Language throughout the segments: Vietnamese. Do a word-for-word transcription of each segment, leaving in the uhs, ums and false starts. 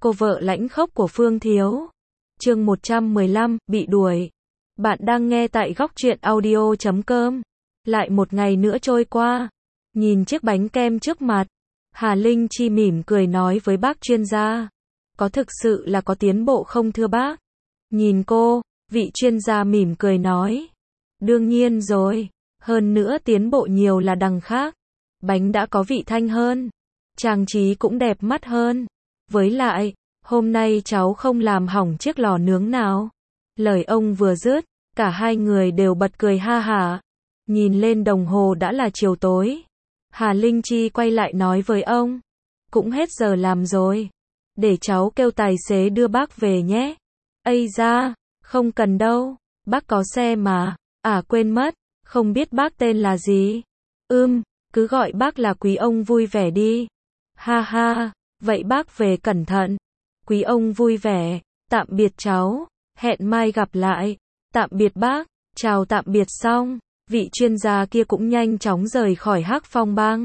cô vợ lãnh khốc của Phương Thiếu. Chương một trăm mười lăm, bị đuổi. Bạn đang nghe tại góc truyện audio chấm com. Lại một ngày nữa trôi qua. Nhìn chiếc bánh kem trước mặt, Hà Linh Chi mỉm cười nói với bác chuyên gia. Có thực sự là có tiến bộ không thưa bác? Nhìn cô, vị chuyên gia mỉm cười nói. Đương nhiên rồi, hơn nữa tiến bộ nhiều là đằng khác. Bánh đã có vị thanh hơn, trang trí cũng đẹp mắt hơn. Với lại, hôm nay cháu không làm hỏng chiếc lò nướng nào. Lời ông vừa dứt, cả hai người đều bật cười ha hả. Nhìn lên đồng hồ đã là chiều tối. Hà Linh Chi quay lại nói với ông. Cũng hết giờ làm rồi. Để cháu kêu tài xế đưa bác về nhé. Ây da, không cần đâu. Bác có xe mà. À quên mất, không biết bác tên là gì. Ưm, cứ gọi bác là Quý ông vui vẻ đi. Ha ha, vậy bác về cẩn thận. Quý ông vui vẻ, tạm biệt cháu. Hẹn mai gặp lại. Tạm biệt bác, chào tạm biệt xong. Vị chuyên gia kia cũng nhanh chóng rời khỏi Hắc Phong Bang.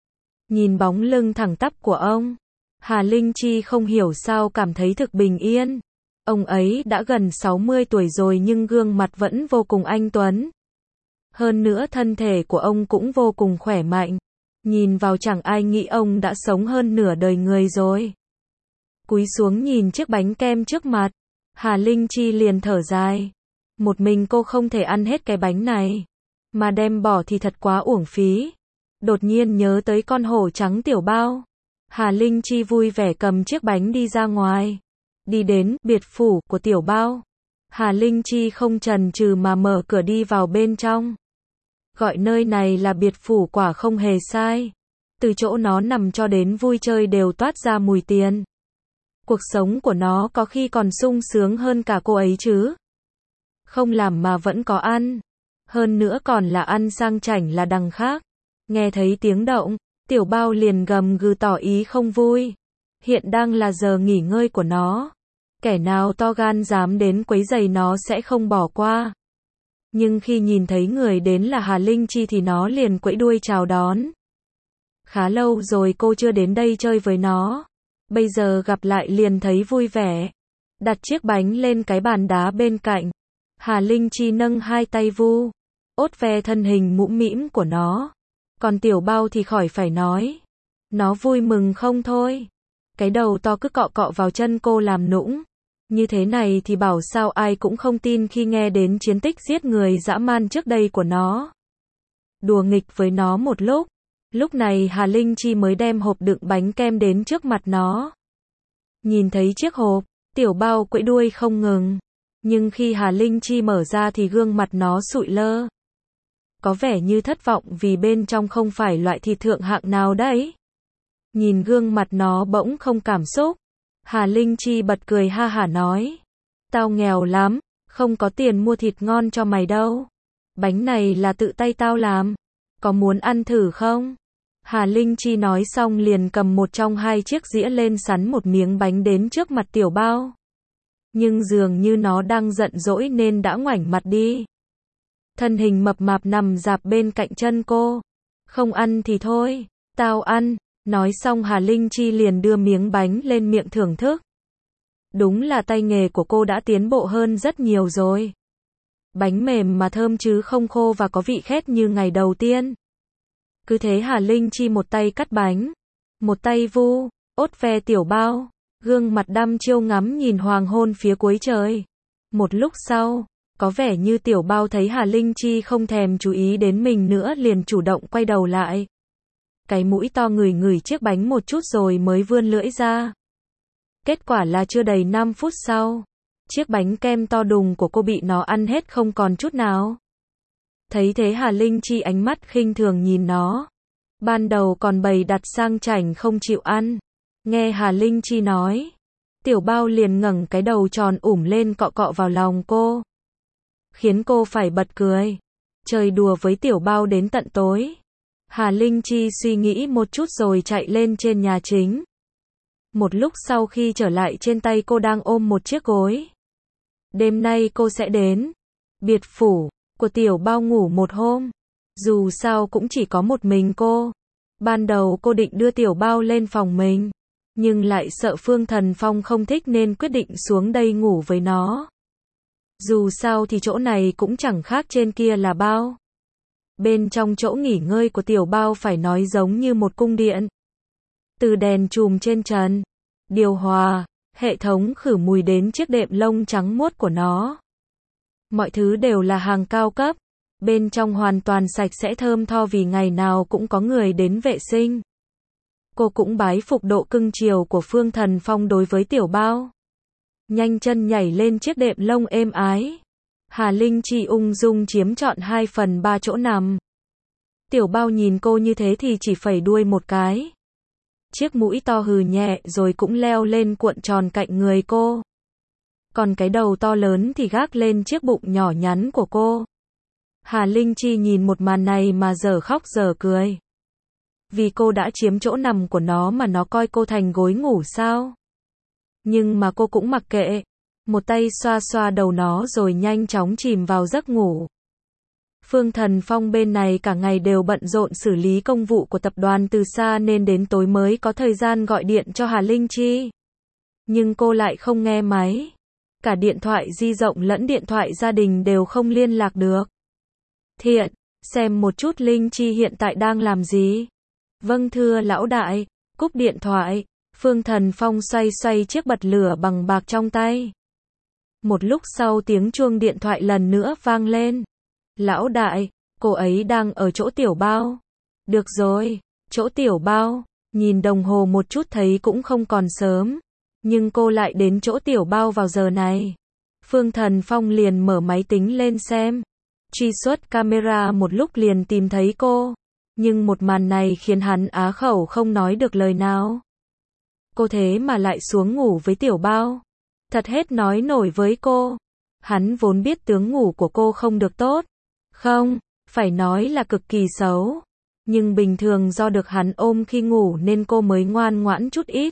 Nhìn bóng lưng thẳng tắp của ông, Hà Linh Chi không hiểu sao cảm thấy thực bình yên. Ông ấy đã gần sáu mươi tuổi rồi nhưng gương mặt vẫn vô cùng anh tuấn. Hơn nữa thân thể của ông cũng vô cùng khỏe mạnh. Nhìn vào chẳng ai nghĩ ông đã sống hơn nửa đời người rồi. Cúi xuống nhìn chiếc bánh kem trước mặt, Hà Linh Chi liền thở dài. Một mình cô không thể ăn hết cái bánh này. Mà đem bỏ thì thật quá uổng phí. Đột nhiên nhớ tới con hổ trắng Tiểu Bao. Hà Linh Chi vui vẻ cầm chiếc bánh đi ra ngoài. Đi đến biệt phủ của Tiểu Bao. Hà Linh Chi không chần chừ mà mở cửa đi vào bên trong. Gọi nơi này là biệt phủ quả không hề sai. Từ chỗ nó nằm cho đến vui chơi đều toát ra mùi tiền. Cuộc sống của nó có khi còn sung sướng hơn cả cô ấy chứ. Không làm mà vẫn có ăn. Hơn nữa còn là ăn sang chảnh là đằng khác. Nghe thấy tiếng động, Tiểu Bao liền gầm gừ tỏ ý không vui. Hiện đang là giờ nghỉ ngơi của nó. Kẻ nào to gan dám đến quấy rầy nó sẽ không bỏ qua. Nhưng khi nhìn thấy người đến là Hà Linh Chi thì nó liền quẫy đuôi chào đón. Khá lâu rồi cô chưa đến đây chơi với nó. Bây giờ gặp lại liền thấy vui vẻ. Đặt chiếc bánh lên cái bàn đá bên cạnh. Hà Linh Chi nâng hai tay vu, ốt ve thân hình mũm mĩm của nó. Còn Tiểu Bao thì khỏi phải nói. Nó vui mừng không thôi. Cái đầu to cứ cọ cọ vào chân cô làm nũng. Như thế này thì bảo sao ai cũng không tin khi nghe đến chiến tích giết người dã man trước đây của nó. Đùa nghịch với nó một lúc. Lúc này Hà Linh Chi mới đem hộp đựng bánh kem đến trước mặt nó. Nhìn thấy chiếc hộp, Tiểu Bao quẫy đuôi không ngừng. Nhưng khi Hà Linh Chi mở ra thì gương mặt nó sụi lơ. Có vẻ như thất vọng vì bên trong không phải loại thịt thượng hạng nào đấy. Nhìn gương mặt nó bỗng không cảm xúc. Hà Linh Chi bật cười ha hả nói. Tao nghèo lắm, không có tiền mua thịt ngon cho mày đâu. Bánh này là tự tay tao làm. Có muốn ăn thử không? Hà Linh Chi nói xong liền cầm một trong hai chiếc dĩa lên sắn một miếng bánh đến trước mặt Tiểu Bao. Nhưng dường như nó đang giận dỗi nên đã ngoảnh mặt đi. Thân hình mập mạp nằm dạp bên cạnh chân cô. Không ăn thì thôi, tao ăn. Nói xong Hà Linh Chi liền đưa miếng bánh lên miệng thưởng thức. Đúng là tay nghề của cô đã tiến bộ hơn rất nhiều rồi. Bánh mềm mà thơm chứ không khô và có vị khét như ngày đầu tiên. Cứ thế Hà Linh Chi một tay cắt bánh, một tay vu, ốt ve Tiểu Bao. Gương mặt đăm chiêu ngắm nhìn hoàng hôn phía cuối trời. Một lúc sau, có vẻ như Tiểu Bao thấy Hà Linh Chi không thèm chú ý đến mình nữa liền chủ động quay đầu lại. Cái mũi to ngửi ngửi chiếc bánh một chút rồi mới vươn lưỡi ra. Kết quả là chưa đầy năm phút sau, chiếc bánh kem to đùng của cô bị nó ăn hết không còn chút nào. Thấy thế Hà Linh Chi ánh mắt khinh thường nhìn nó. Ban đầu còn bày đặt sang chảnh không chịu ăn. Nghe Hà Linh Chi nói, Tiểu Bao liền ngẩng cái đầu tròn ủm lên cọ cọ vào lòng cô. Khiến cô phải bật cười. Chơi đùa với Tiểu Bao đến tận tối. Hà Linh Chi suy nghĩ một chút rồi chạy lên trên nhà chính. Một lúc sau khi trở lại trên tay cô đang ôm một chiếc gối. Đêm nay cô sẽ đến biệt phủ của Tiểu Bao ngủ một hôm. Dù sao cũng chỉ có một mình cô. Ban đầu cô định đưa Tiểu Bao lên phòng mình. nhưng lại sợ Phương Thần Phong không thích nên quyết định xuống đây ngủ với nó. Dù sao thì chỗ này cũng chẳng khác trên kia là bao. Bên trong chỗ nghỉ ngơi của tiểu bao phải nói giống như một cung điện. Từ đèn chùm trên trần, điều hòa, hệ thống khử mùi đến chiếc đệm lông trắng muốt của nó. Mọi thứ đều là hàng cao cấp. Bên trong hoàn toàn sạch sẽ thơm tho vì ngày nào cũng có người đến vệ sinh. Cô cũng bái phục độ cưng chiều của Phương Thần Phong đối với tiểu bao. Nhanh chân nhảy lên chiếc đệm lông êm ái. Hà Linh Chi ung dung chiếm trọn hai phần ba chỗ nằm. Tiểu bao nhìn cô như thế thì chỉ phẩy đuôi một cái. Chiếc mũi to hừ nhẹ rồi cũng leo lên cuộn tròn cạnh người cô. Còn cái đầu to lớn thì gác lên chiếc bụng nhỏ nhắn của cô. Hà Linh Chi nhìn một màn này mà dở khóc dở cười. Vì cô đã chiếm chỗ nằm của nó mà nó coi cô thành gối ngủ sao? Nhưng mà cô cũng mặc kệ. Một tay xoa xoa đầu nó rồi nhanh chóng chìm vào giấc ngủ. Phương Thần Phong bên này cả ngày đều bận rộn xử lý công vụ của tập đoàn từ xa nên đến tối mới có thời gian gọi điện cho Hà Linh Chi. Nhưng cô lại không nghe máy. Cả điện thoại di động lẫn điện thoại gia đình đều không liên lạc được. Thiện, xem một chút Linh Chi hiện tại đang làm gì? Vâng thưa lão đại, cúp điện thoại. Phương Thần Phong xoay xoay chiếc bật lửa bằng bạc trong tay. Một lúc sau tiếng chuông điện thoại lần nữa vang lên. Lão đại, cô ấy đang ở chỗ tiểu bao. Được rồi, chỗ tiểu bao. Nhìn đồng hồ một chút thấy cũng không còn sớm. Nhưng cô lại đến chỗ tiểu bao vào giờ này. Phương Thần Phong liền mở máy tính lên xem. Truy xuất camera một lúc liền tìm thấy cô. Nhưng một màn này khiến hắn á khẩu không nói được lời nào. Cô thế mà lại xuống ngủ với tiểu bao. Thật hết nói nổi với cô. Hắn vốn biết tướng ngủ của cô không được tốt. Không, phải nói là cực kỳ xấu. Nhưng bình thường do được hắn ôm khi ngủ nên cô mới ngoan ngoãn chút ít.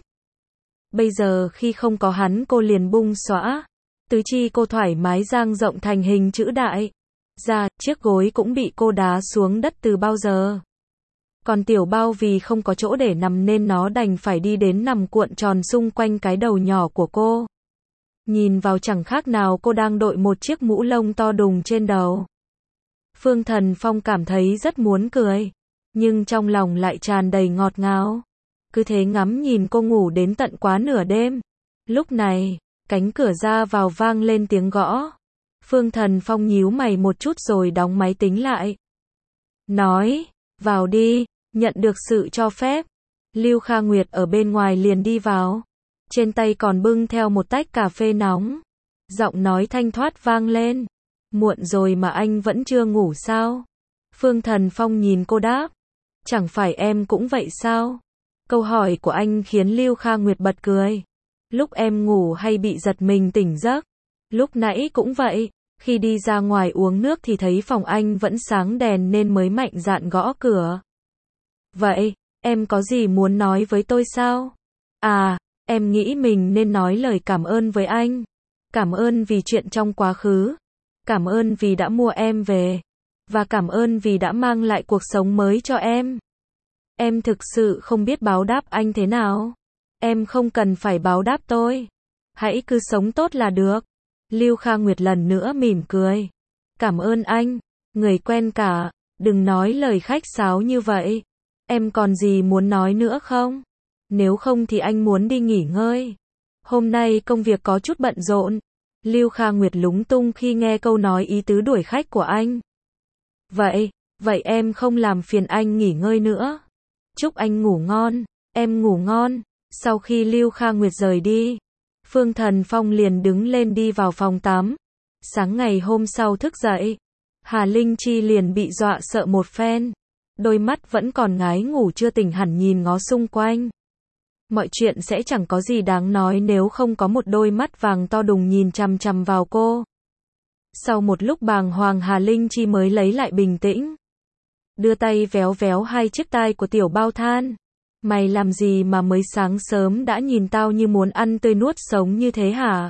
Bây giờ khi không có hắn cô liền bung xõa. Tứ chi cô thoải mái dang rộng thành hình chữ đại. Ra, chiếc gối cũng bị cô đá xuống đất từ bao giờ. Còn tiểu bao vì không có chỗ để nằm nên nó đành phải đi đến nằm cuộn tròn xung quanh cái đầu nhỏ của cô. Nhìn vào chẳng khác nào cô đang đội một chiếc mũ lông to đùng trên đầu. Phương Thần Phong cảm thấy rất muốn cười. Nhưng trong lòng lại tràn đầy ngọt ngào. Cứ thế ngắm nhìn cô ngủ đến tận quá nửa đêm. Lúc này, cánh cửa ra vào vang lên tiếng gõ. Phương Thần Phong nhíu mày một chút rồi đóng máy tính lại. Nói, vào đi, nhận được sự cho phép. Lưu Kha Nguyệt ở bên ngoài liền đi vào. Trên tay còn bưng theo một tách cà phê nóng. Giọng nói thanh thoát vang lên. Muộn rồi mà anh vẫn chưa ngủ sao? Phương Thần Phong nhìn cô đáp. Chẳng phải em cũng vậy sao? Câu hỏi của anh khiến Lưu Kha Nguyệt bật cười. Lúc em ngủ hay bị giật mình tỉnh giấc? Lúc nãy cũng vậy. Khi đi ra ngoài uống nước thì thấy phòng anh vẫn sáng đèn nên mới mạnh dạn gõ cửa. Vậy, em có gì muốn nói với tôi sao? À, em nghĩ mình nên nói lời cảm ơn với anh. Cảm ơn vì chuyện trong quá khứ. Cảm ơn vì đã mua em về. Và cảm ơn vì đã mang lại cuộc sống mới cho em. Em thực sự không biết báo đáp anh thế nào. Em không cần phải báo đáp tôi. Hãy cứ sống tốt là được. Lưu Kha Nguyệt lần nữa mỉm cười. Cảm ơn anh. Người quen cả. Đừng nói lời khách sáo như vậy. Em còn gì muốn nói nữa không? Nếu không thì anh muốn đi nghỉ ngơi. Hôm nay công việc có chút bận rộn. Lưu Kha Nguyệt lúng tung khi nghe câu nói ý tứ đuổi khách của anh. Vậy, vậy em không làm phiền anh nghỉ ngơi nữa. Chúc anh ngủ ngon, em ngủ ngon. Sau khi Lưu Kha Nguyệt rời đi, Phương Thần Phong liền đứng lên đi vào phòng tắm. Sáng ngày hôm sau thức dậy, Hà Linh Chi liền bị dọa sợ một phen. Đôi mắt vẫn còn ngái ngủ chưa tỉnh hẳn nhìn ngó xung quanh. Mọi chuyện sẽ chẳng có gì đáng nói nếu không có một đôi mắt vàng to đùng nhìn chằm chằm vào cô. Sau một lúc bàng hoàng Hà Linh Chi mới lấy lại bình tĩnh. Đưa tay véo véo hai chiếc tai của tiểu bao than. Mày làm gì mà mới sáng sớm đã nhìn tao như muốn ăn tươi nuốt sống như thế hả?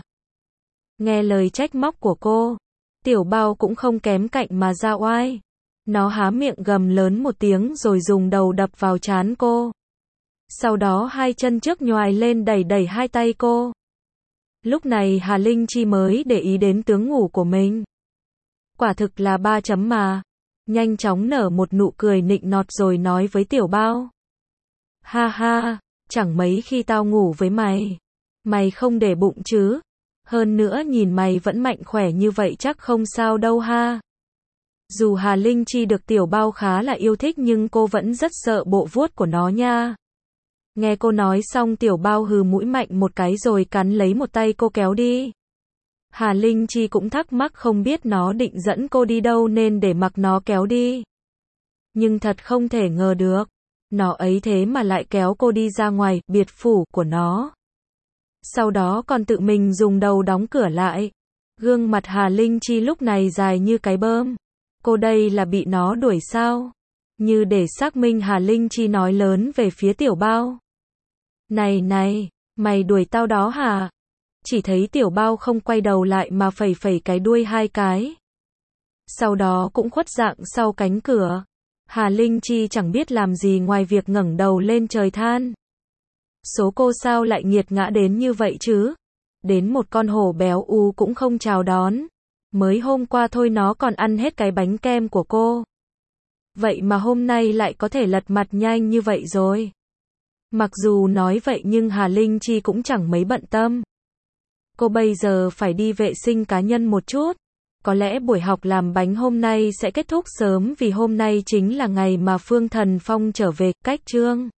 Nghe lời trách móc của cô, tiểu bao cũng không kém cạnh mà ra oai. Nó há miệng gầm lớn một tiếng rồi dùng đầu đập vào trán cô. Sau đó hai chân trước nhoài lên đẩy đẩy hai tay cô. Lúc này Hà Linh Chi mới để ý đến tướng ngủ của mình. Quả thực là ba chấm mà. Nhanh chóng nở một nụ cười nịnh nọt rồi nói với Tiểu Bao. Ha ha, chẳng mấy khi tao ngủ với mày. Mày không để bụng chứ? Hơn nữa nhìn mày vẫn mạnh khỏe như vậy chắc không sao đâu ha. Dù Hà Linh Chi được Tiểu Bao khá là yêu thích nhưng cô vẫn rất sợ bộ vuốt của nó nha. Nghe cô nói xong Tiểu Bao hừ mũi mạnh một cái rồi cắn lấy một tay cô kéo đi. Hà Linh Chi cũng thắc mắc không biết nó định dẫn cô đi đâu nên để mặc nó kéo đi. Nhưng thật không thể ngờ được. Nó ấy thế mà lại kéo cô đi ra ngoài biệt phủ của nó. Sau đó còn tự mình dùng đầu đóng cửa lại. Gương mặt Hà Linh Chi lúc này dài như cái bơm. Cô đây là bị nó đuổi sao? Như để xác minh Hà Linh Chi nói lớn về phía Tiểu Bao. Này này, mày đuổi tao đó hả? Chỉ thấy Tiểu Bao không quay đầu lại mà phẩy phẩy cái đuôi hai cái. Sau đó cũng khuất dạng sau cánh cửa. Hà Linh Chi chẳng biết làm gì ngoài việc ngẩng đầu lên trời than. Số cô sao lại nghiệt ngã đến như vậy chứ? Đến một con hổ béo ú cũng không chào đón. Mới hôm qua thôi nó còn ăn hết cái bánh kem của cô. Vậy mà hôm nay lại có thể lật mặt nhanh như vậy rồi. Mặc dù nói vậy nhưng Hà Linh Chi cũng chẳng mấy bận tâm. Cô bây giờ phải đi vệ sinh cá nhân một chút. Có lẽ buổi học làm bánh hôm nay sẽ kết thúc sớm vì hôm nay chính là ngày mà Phương Thần Phong trở về. Cách chương